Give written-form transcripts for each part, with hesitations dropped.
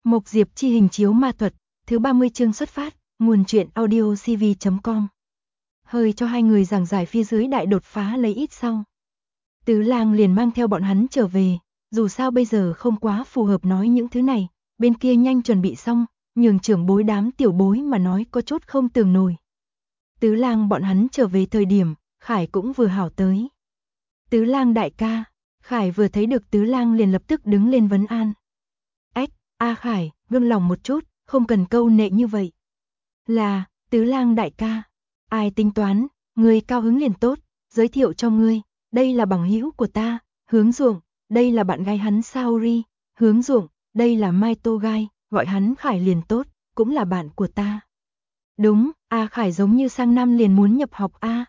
Mộc Diệp chi hình chiếu ma thuật, thứ 30 chương xuất phát, nguồn truyện audio cv.com. Hơi cho hai người giảng giải phía dưới đại đột phá lấy ít sau. Tứ Lang liền mang theo bọn hắn trở về, dù sao bây giờ không quá phù hợp nói những thứ này, bên kia nhanh chuẩn bị xong, nhường trưởng bối đám tiểu bối mà nói có chút không tưởng nổi. Tứ Lang bọn hắn trở về thời điểm, Khải cũng vừa hảo tới. Tứ Lang đại ca, Khải vừa thấy được Tứ Lang liền lập tức đứng lên vấn an. A Khải, vương lòng một chút, không cần câu nệ như vậy. Là, Tứ Lang đại ca, ai tính toán, ngươi cao hứng liền tốt, giới thiệu cho ngươi, đây là bằng hữu của ta, Hướng Duộng, đây là bạn gái hắn Saori, Hướng Duộng, đây là Mai Tô Gai, gọi hắn Khải liền tốt, cũng là bạn của ta. Đúng, A Khải giống như sang năm liền muốn nhập học a.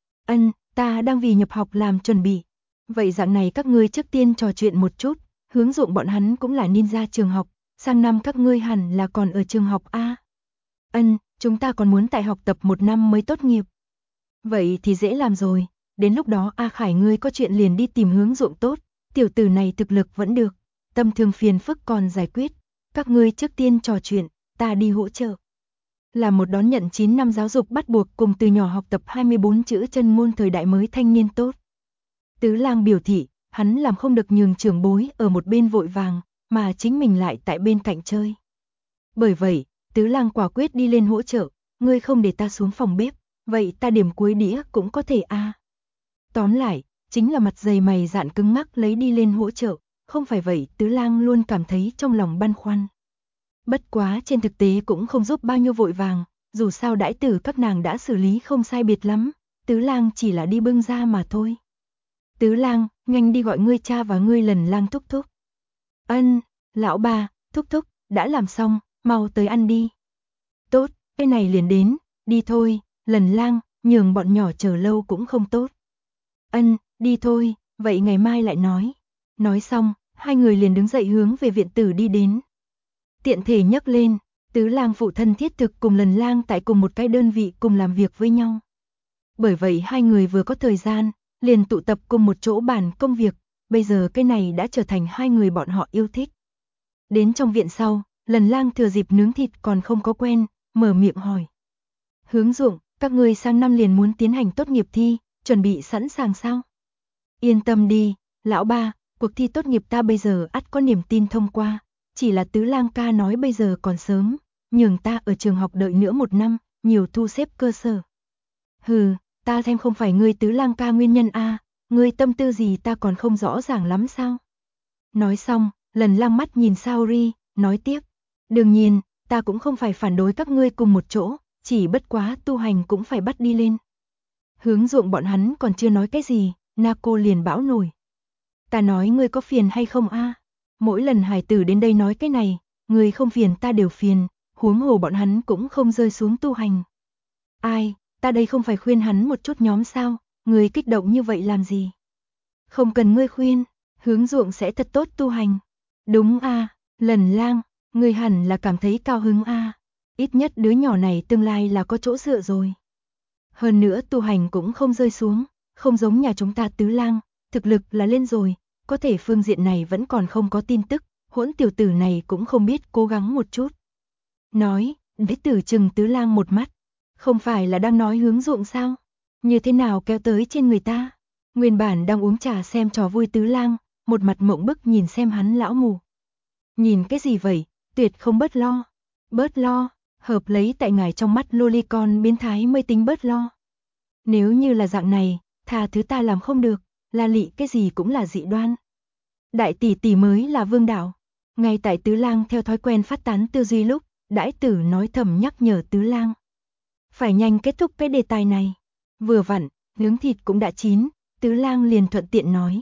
Ta đang vì nhập học làm chuẩn bị. Vậy dạng này các ngươi trước tiên trò chuyện một chút, Hướng Duộng bọn hắn cũng là ninja trường học, sang năm các ngươi hẳn là còn ở trường học a. Chúng ta còn muốn tại học tập 1 năm mới tốt nghiệp. Vậy thì dễ làm rồi, đến lúc đó A Khải ngươi có chuyện liền đi tìm Hướng Duộng tốt, tiểu tử này thực lực vẫn được, tâm thương phiền phức còn giải quyết, các ngươi trước tiên trò chuyện, ta đi hỗ trợ. Là một đón nhận 9 năm giáo dục bắt buộc cùng từ nhỏ học tập 24 chữ chân môn thời đại mới thanh niên tốt. Tứ Lang biểu thị, hắn làm không được nhường trưởng bối ở một bên vội vàng, mà chính mình lại tại bên cạnh chơi. Bởi vậy, Tứ Lang quả quyết đi lên hỗ trợ, ngươi không để ta xuống phòng bếp, vậy ta điểm cuối đĩa cũng có thể a. Tóm lại, chính là mặt dày mày dạn cứng ngắc lấy đi lên hỗ trợ, không phải vậy Tứ Lang luôn cảm thấy trong lòng băn khoăn. Bất quá trên thực tế cũng không giúp bao nhiêu vội vàng, dù sao đãi tử các nàng đã xử lý không sai biệt lắm, Tứ Lang chỉ là đi bưng ra mà thôi. Tứ Lang, nhanh đi gọi ngươi cha và ngươi Lần Lang thúc thúc. Lão ba, thúc thúc, đã làm xong, mau tới ăn đi. Tốt, cái này liền đến, đi thôi, Lần Lang, nhường bọn nhỏ chờ lâu cũng không tốt. Đi thôi, vậy ngày mai lại nói. Nói xong, hai người liền đứng dậy hướng về viện tử đi đến. Tiện thể nhắc lên, Tứ Lang phụ thân thiết thực cùng Lần Lang tại cùng một cái đơn vị cùng làm việc với nhau. Bởi vậy hai người vừa có thời gian, liền tụ tập cùng một chỗ bàn công việc, bây giờ cái này đã trở thành hai người bọn họ yêu thích. Đến trong viện sau, Lần Lang thừa dịp nướng thịt còn không có quen, mở miệng hỏi. Hướng Duộng, các ngươi sang năm liền muốn tiến hành tốt nghiệp thi, chuẩn bị sẵn sàng sao? Yên tâm đi, lão ba, cuộc thi tốt nghiệp ta bây giờ ắt có niềm tin thông qua, chỉ là Tứ Lang ca nói bây giờ còn sớm, nhường ta ở trường học đợi nữa 1 năm, nhiều thu xếp cơ sở. Hừ, ta xem không phải ngươi Tứ Lang ca nguyên nhân a, ngươi tâm tư gì ta còn không rõ ràng lắm sao? Nói xong, Lần Lang mắt nhìn Saori, nói tiếp, đương nhiên, ta cũng không phải phản đối các ngươi cùng một chỗ, chỉ bất quá tu hành cũng phải bắt đi lên. Hướng Duộng bọn hắn còn chưa nói cái gì, Nako liền bão nổi. Ta nói ngươi có phiền hay không a? Mỗi lần hải tử đến đây nói cái này, ngươi không phiền ta đều phiền, huống hồ bọn hắn cũng không rơi xuống tu hành. Ai, ta đây không phải khuyên hắn một chút nhóm sao, ngươi kích động như vậy làm gì? Không cần ngươi khuyên, Hướng Duộng sẽ thật tốt tu hành. Đúng a, Lần Lang, ngươi hẳn là cảm thấy cao hứng a, ít nhất đứa nhỏ này tương lai là có chỗ dựa rồi. Hơn nữa tu hành cũng không rơi xuống, không giống nhà chúng ta Tứ Lang, thực lực là lên rồi, có thể phương diện này vẫn còn không có tin tức, hỗn tiểu tử này cũng không biết cố gắng một chút. Nói, đế tử chừng Tứ Lang một mắt, không phải là đang nói Hướng Duộng sao? Như thế nào kéo tới trên người ta? Nguyên bản đang uống trà xem trò vui Tứ Lang, một mặt mộng bức nhìn xem hắn lão mù. Nhìn cái gì vậy, tuyệt không bớt lo. Bớt lo, hợp lấy tại ngài trong mắt lolicon biến thái mới tính bớt lo. Nếu như là dạng này, tha thứ ta làm không được, la lị cái gì cũng là dị đoan. Đại tỷ tỷ mới là vương đạo. Ngay tại Tứ Lang theo thói quen phát tán tư duy lúc, đãi tử nói thầm nhắc nhở Tứ Lang. Phải nhanh kết thúc cái đề tài này. Vừa vặn, nướng thịt cũng đã chín, Tứ Lang liền thuận tiện nói.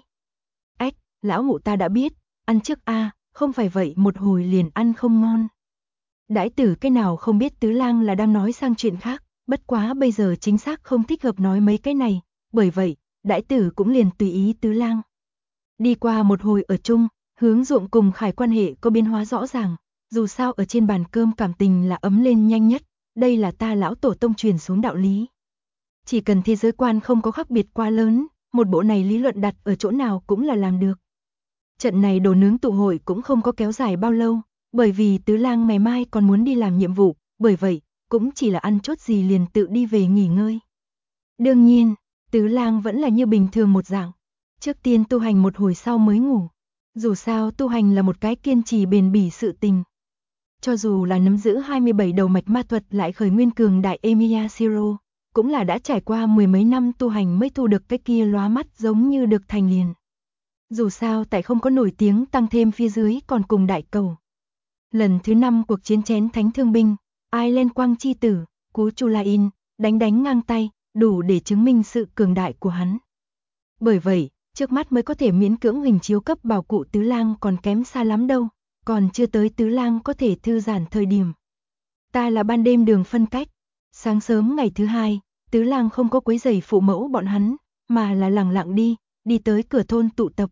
Lão mụ ta đã biết, ăn trước a, không phải vậy một hồi liền ăn không ngon. Đãi tử cái nào không biết Tứ Lang là đang nói sang chuyện khác, bất quá bây giờ chính xác không thích hợp nói mấy cái này, bởi vậy, đãi tử cũng liền tùy ý Tứ Lang. Đi qua một hồi ở chung, Hướng Duộng cùng Khải quan hệ có biến hóa rõ ràng, dù sao ở trên bàn cơm cảm tình là ấm lên nhanh nhất, đây là ta lão tổ tông truyền xuống đạo lý. Chỉ cần thế giới quan không có khác biệt quá lớn, một bộ này lý luận đặt ở chỗ nào cũng là làm được. Trận này đồ nướng tụ hội cũng không có kéo dài bao lâu, Bởi vì Tứ Lang ngày mai còn muốn đi làm nhiệm vụ, bởi vậy, cũng chỉ là ăn chút gì liền tự đi về nghỉ ngơi. Đương nhiên, Tứ Lang vẫn là như bình thường một dạng. Trước tiên tu hành một hồi sau mới ngủ. Dù sao tu hành là một cái kiên trì bền bỉ sự tình. Cho dù là nắm giữ 27 đầu mạch ma thuật lại khởi nguyên cường đại Emiya Shiro, cũng là đã trải qua mười mấy năm tu hành mới thu được cái kia lóa mắt giống như được thành liền. Dù sao tại không có nổi tiếng tăng thêm phía dưới còn cùng đại cầu. Lần thứ 5 cuộc chiến chén thánh thương binh, ai lên quang chi tử, cú Chulain, đánh ngang tay, đủ để chứng minh sự cường đại của hắn. Bởi vậy, trước mắt mới có thể miễn cưỡng hình chiếu cấp bảo cụ Tứ Lang còn kém xa lắm đâu, còn chưa tới Tứ Lang có thể thư giãn thời điểm. Ta là ban đêm đường phân cách, sáng sớm ngày thứ 2, Tứ Lang không có quấy rầy phụ mẫu bọn hắn, mà là lẳng lặng đi tới cửa thôn tụ tập.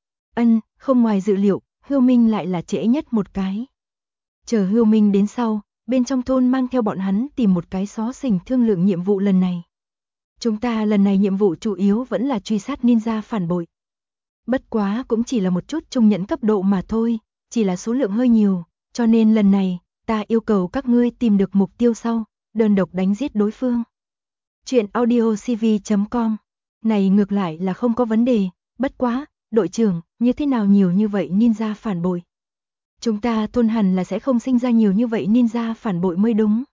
Không ngoài dự liệu, Hưu Minh lại là trễ nhất một cái. Chờ Hưu Minh đến sau, bên trong thôn mang theo bọn hắn tìm một cái xó xỉnh thương lượng nhiệm vụ lần này. Chúng ta lần này nhiệm vụ chủ yếu vẫn là truy sát ninja phản bội. Bất quá cũng chỉ là một chút trung nhẫn cấp độ mà thôi, chỉ là số lượng hơi nhiều, cho nên lần này, ta yêu cầu các ngươi tìm được mục tiêu sau, đơn độc đánh giết đối phương. Chuyện audiocv.com. Này ngược lại là không có vấn đề, bất quá, đội trưởng, như thế nào nhiều như vậy ninja phản bội? Chúng ta thôn hẳn là sẽ không sinh ra nhiều như vậy ninja phản bội mới đúng.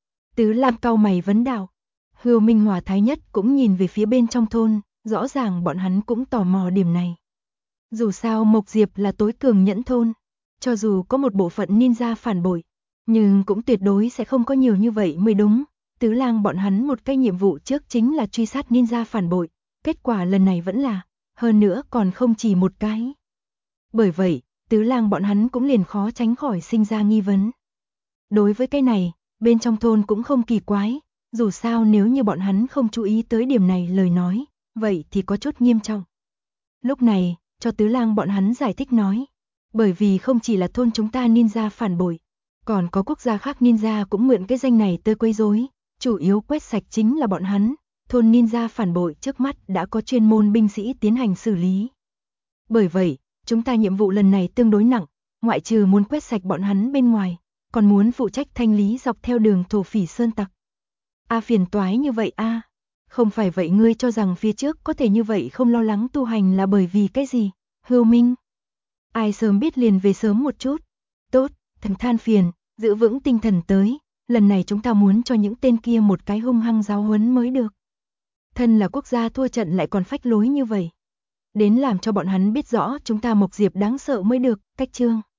Tứ Lam cau mày vấn đạo. Hưu Minh Hòa thái nhất cũng nhìn về phía bên trong thôn, rõ ràng bọn hắn cũng tò mò điểm này. Dù sao Mộc Diệp là tối cường nhẫn thôn, cho dù có một bộ phận ninja phản bội, nhưng cũng tuyệt đối sẽ không có nhiều như vậy mới đúng. Tứ Lang bọn hắn một cái nhiệm vụ trước chính là truy sát ninja phản bội, kết quả lần này vẫn là, hơn nữa còn không chỉ một cái. Bởi vậy, Tứ Lang bọn hắn cũng liền khó tránh khỏi sinh ra nghi vấn. Đối với cái này, bên trong thôn cũng không kỳ quái, dù sao nếu như bọn hắn không chú ý tới điểm này lời nói, vậy thì có chút nghiêm trọng. Lúc này, cho Tứ Lang bọn hắn giải thích nói, bởi vì không chỉ là thôn chúng ta ninja phản bội, còn có quốc gia khác ninja cũng mượn cái danh này tới quấy rối, chủ yếu quét sạch chính là bọn hắn, thôn ninja phản bội trước mắt đã có chuyên môn binh sĩ tiến hành xử lý. Bởi vậy, chúng ta nhiệm vụ lần này tương đối nặng, ngoại trừ muốn quét sạch bọn hắn bên ngoài, còn muốn phụ trách thanh lý dọc theo đường thổ phỉ sơn tặc. Phiền toái như vậy Không phải vậy ngươi cho rằng phía trước có thể như vậy không lo lắng tu hành là bởi vì cái gì? Hưu Minh. Ai sớm biết liền về sớm một chút. Tốt, thằng than phiền, giữ vững tinh thần tới, lần này chúng ta muốn cho những tên kia một cái hung hăng giáo huấn mới được. Thân là quốc gia thua trận lại còn phách lối như vậy. Đến làm cho bọn hắn biết rõ chúng ta Mộc Diệp đáng sợ mới được, cách chương.